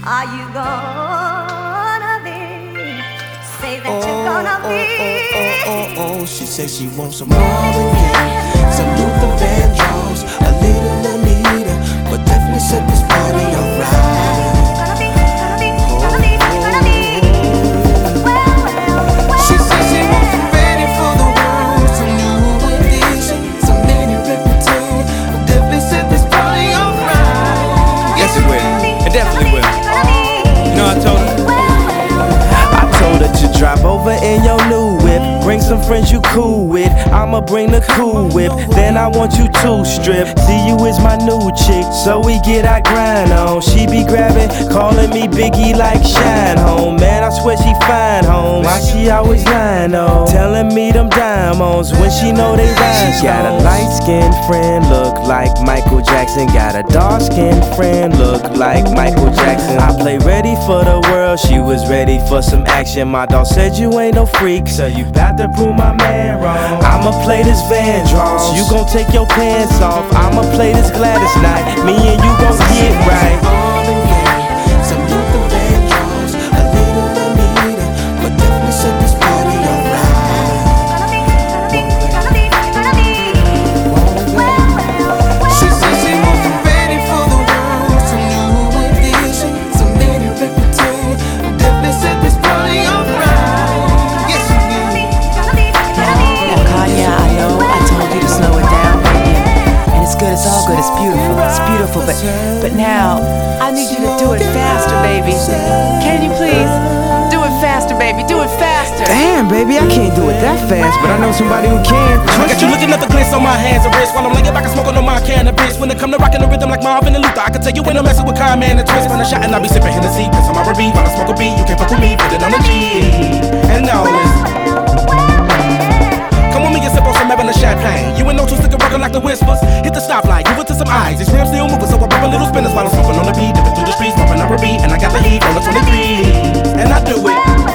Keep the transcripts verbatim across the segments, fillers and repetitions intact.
Are you gonna be? Say that oh, you're gonna oh, be. Oh, oh, oh, oh, oh. She says she wants some Marvin Gaye, some Luther Vandross, a little Anita, but definitely set this party alright. Gonna be, gonna be, gonna be, gonna be. Well, well, well. She says she wants some ready for the world, some new edition, some mini Ripperton, but definitely set this party alright. Yes, it will. It definitely will. You know, I told her. I told her to drive over in your new whip. Bring some friends you cool with. I'ma bring the cool whip. Then I want you to strip. See you is my new chick, so we get our grind on. She be grabbing, calling me Biggie like Shine Home. Man, I swear she fine home. Why she always lying on? Telling me them diamonds when she know they rhyme. She got a light-skinned friend, look like Michael Jackson. Got a dark-skinned friend, look like Michael Jackson. I play ready for the world, she was ready for some action. My dog said you ain't no freak, so you bout to prove my man wrong. I'ma play this Vandross, you gon' take your pants off. I'ma play this Gladys night, me and you gon' get right. Marvin Gaye, some Luther Vandross, a little Anita, but definitely set this party alright. Gonna be, gonna be, gonna be, gonna be. Well, well, well. She says she wants some ready for the world, some new edition, some mini Ripperton, definitely set this party alright. Yes, you will. Now, Kanye, I know I told you to slow it down, baby. And it's good, it's all good, it's beautiful, it's beautiful. But but now, I need you to do it faster, baby. Can you please? Do it faster, baby, do it faster. Damn, baby, I can't do it that fast, but I know somebody who can. I got you looking at the glitz on my hands and wrists while I'm laying back and smoking on my cannabis. When it come to rocking the rhythm like Marvin and Luther, I can tell you when I'm messing with Kanye and Twist. When I shot and I be sipping Hennessy, piss on my R and B. While I smoke a beat, you can't fuck with me, put it on the G. And now listen. Come with me and sip on some Evan champagne. You ain't no two stick rockin' like the Whispers. Hit the stoplight, give it to some eyes. These rims still moving, so I pop a little spinners while I'm smoking on the beat. Dipping through the streets, bumping R and B, and I got the heat on the twenty-three. And I do it.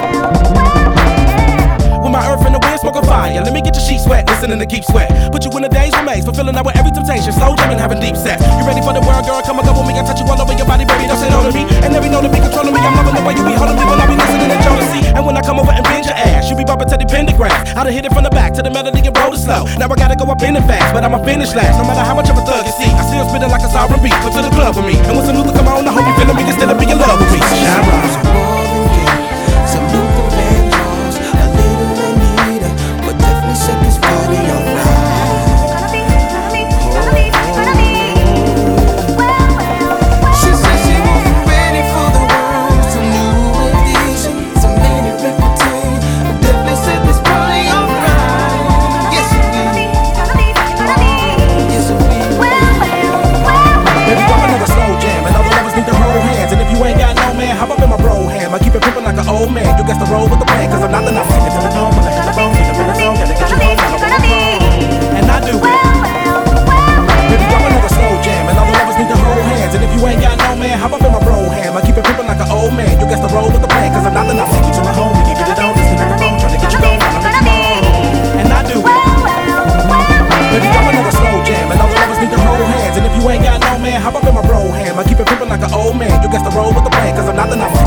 With my earth and the wind, smoking fire. Let me get your sheets wet, listening to Keep Sweat. Put you in a days remains, fulfilling out with every temptation. Slow jamming, having deep sex. You ready for the world, girl? Come and go with me. I touch you all over your body, baby. Don't say no to me. And every know to be controlling me. I'm loving the way you be holding me when I be listening to Jodeci. And when I come over and bend your ass, you be bumping to the pentagram. I done hit it from the back to the melody and roll it slow. Now I gotta go up in it fast, but I'ma finish last. No matter how much of a thug you see, I still spitting like a R and B. Come to the club with me. And when some Luther come on, I hope you feeling me instead of being in love with me. Shine right. Some Marvin Gaye, some Luther Vandross, a little Anita, but definitely set this party alright. Gonna be, gonna be, gonna be, gonna be. Well, well, well. She says she wants some ready for the world, some new edition, some mini Ripperton, definitely set this party alright. Yes, it will. Gonna be, gonna be. Yes, it will. Well, well, well. Baby, drop another slow jam, and all the lovers need to hold hands. And if you ain't got no man, hop up in my bro ham. I keep it pimpin' like an old man. You guess the roll with the plan, cause I'm not the nothing. It's in the dome, when I hit the bone, hit the rhythm zone, gotta get you home, I'm on the phone. And I do it. Baby, drop another slow jam, and all the lovers need to hold hands. And if you ain't got no man, hop up in my bro ham. I keep it pimpin' like an old man. You guess the roll with the plan, cause I'm not the nothing. You to my home, we can get it on, listen to the phone, trying to get you going, I'm on the phone. And I do it. Baby, drop another slow jam, and all the lovers need to hold hands. And if you ain't got no man, hop up in my bro ham. I keep it pimpin' like an old man. You guess the roll with the plan, cause I'm not the nothing.